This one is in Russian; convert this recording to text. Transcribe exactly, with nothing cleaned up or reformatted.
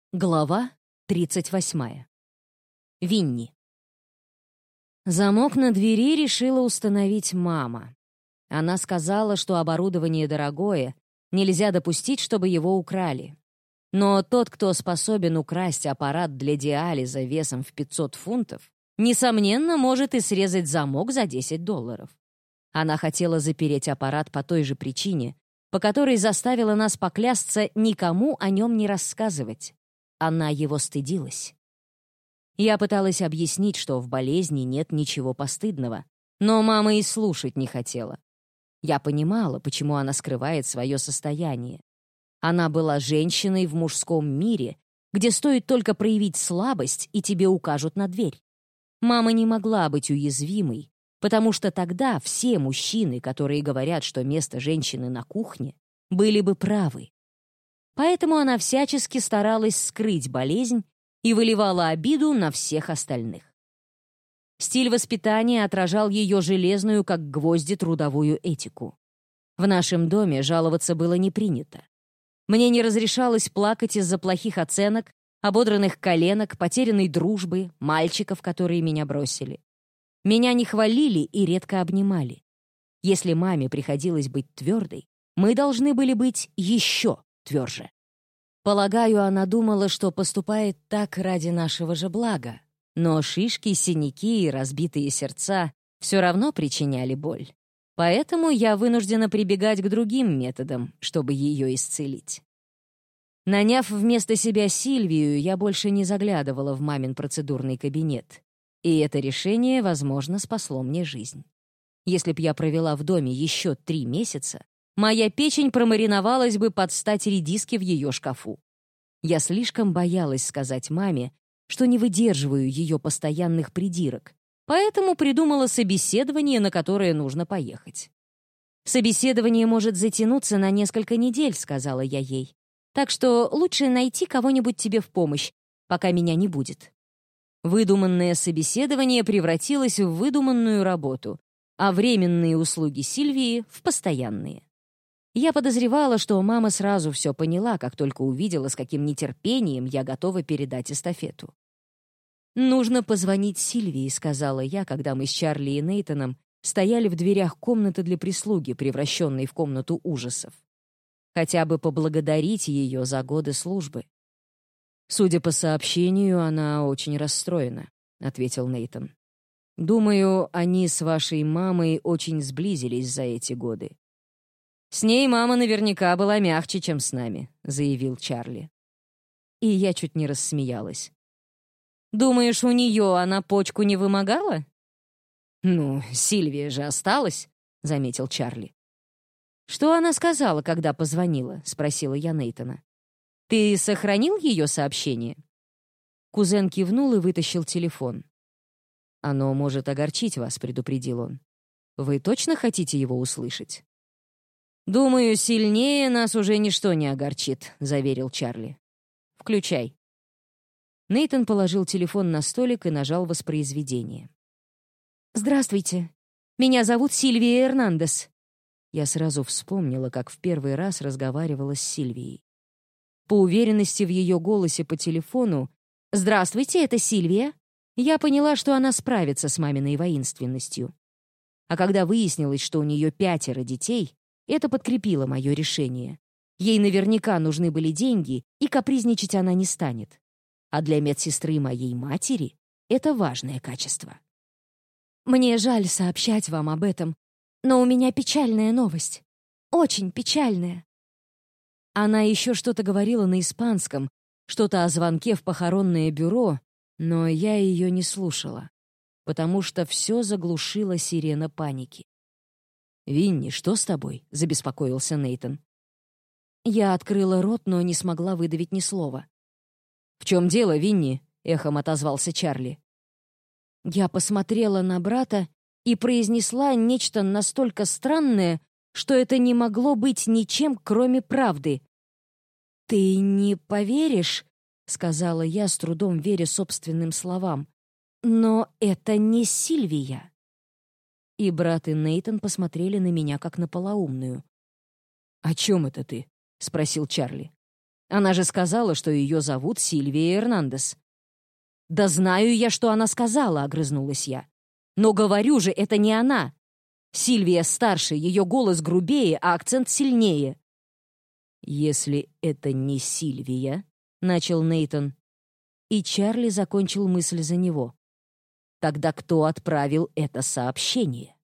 Глава тридцать восьмая. Винни. Замок на двери решила установить мама. Она сказала, что оборудование дорогое, нельзя допустить, чтобы его украли. Но тот, кто способен украсть аппарат для диализа весом в пятьсот фунтов, несомненно, может и срезать замок за десять долларов. Она хотела запереть аппарат по той же причине, по которой заставила нас поклясться никому о нем не рассказывать. Она его стыдилась. Я пыталась объяснить, что в болезни нет ничего постыдного, но мама и слушать не хотела. Я понимала, почему она скрывает свое состояние. Она была женщиной в мужском мире, где стоит только проявить слабость, и тебе укажут на дверь. Мама не могла быть уязвимой, потому что тогда все мужчины, которые говорят, что место женщины на кухне, были бы правы. Поэтому она всячески старалась скрыть болезнь и выливала обиду на всех остальных. Стиль воспитания отражал ее железную, как гвозди, трудовую этику. В нашем доме жаловаться было не принято. Мне не разрешалось плакать из-за плохих оценок, ободранных коленок, потерянной дружбы, мальчиков, которые меня бросили. Меня не хвалили и редко обнимали. Если маме приходилось быть твердой, мы должны были быть еще тверже. Полагаю, она думала, что поступает так ради нашего же блага, но шишки, синяки и разбитые сердца все равно причиняли боль. Поэтому я вынуждена прибегать к другим методам, чтобы ее исцелить. Наняв вместо себя Сильвию, я больше не заглядывала в мамин процедурный кабинет. И это решение, возможно, спасло мне жизнь. Если б я провела в доме еще три месяца, моя печень промариновалась бы под стать редиски в ее шкафу. Я слишком боялась сказать маме, что не выдерживаю ее постоянных придирок, поэтому придумала собеседование, на которое нужно поехать. «Собеседование может затянуться на несколько недель», — сказала я ей. «Так что лучше найти кого-нибудь тебе в помощь, пока меня не будет». Выдуманное собеседование превратилось в выдуманную работу, а временные услуги Сильвии — в постоянные. Я подозревала, что мама сразу все поняла, как только увидела, с каким нетерпением я готова передать эстафету. «Нужно позвонить Сильвии», — сказала я, когда мы с Чарли и Нейтаном стояли в дверях комнаты для прислуги, превращенной в комнату ужасов. Хотя бы поблагодарить ее за годы службы. «Судя по сообщению, она очень расстроена», — ответил Нейтан. «Думаю, они с вашей мамой очень сблизились за эти годы». «С ней мама наверняка была мягче, чем с нами», — заявил Чарли. И я чуть не рассмеялась. «Думаешь, у нее она почку не вымогала?» «Ну, Сильвия же осталась», — заметил Чарли. «Что она сказала, когда позвонила?» — спросила я Нейтана. «Ты сохранил ее сообщение?» Кузен кивнул и вытащил телефон. «Оно может огорчить вас», — предупредил он. «Вы точно хотите его услышать?» «Думаю, сильнее нас уже ничто не огорчит», — заверил Чарли. «Включай». Нейтан положил телефон на столик и нажал воспроизведение. «Здравствуйте. Меня зовут Сильвия Эрнандес». Я сразу вспомнила, как в первый раз разговаривала с Сильвией. По уверенности в ее голосе по телефону «Здравствуйте, это Сильвия», я поняла, что она справится с маминой воинственностью. А когда выяснилось, что у нее пятеро детей, это подкрепило мое решение. Ей наверняка нужны были деньги, и капризничать она не станет. А для медсестры моей матери это важное качество. «Мне жаль сообщать вам об этом, но у меня печальная новость. Очень печальная». Она еще что-то говорила на испанском, что-то о звонке в похоронное бюро, но я ее не слушала, потому что все заглушила сирена паники. «Винни, что с тобой?» — забеспокоился Нейтан. Я открыла рот, но не смогла выдавить ни слова. «В чем дело, Винни?» — эхом отозвался Чарли. Я посмотрела на брата и произнесла нечто настолько странное, что это не могло быть ничем, кроме правды. «Ты не поверишь?» — сказала я, с трудом веря собственным словам. «Но это не Сильвия». И брат и Нейтан посмотрели на меня, как на полоумную. «О чем это ты?» — спросил Чарли. Она же сказала, что ее зовут Сильвия Эрнандес». «Да знаю я, что она сказала», — огрызнулась я. «Но говорю же, это не она. Сильвия старше, ее голос грубее, а акцент сильнее». «Если это не Сильвия», — начал Нейтан, и Чарли закончил мысль за него. «Тогда кто отправил это сообщение?»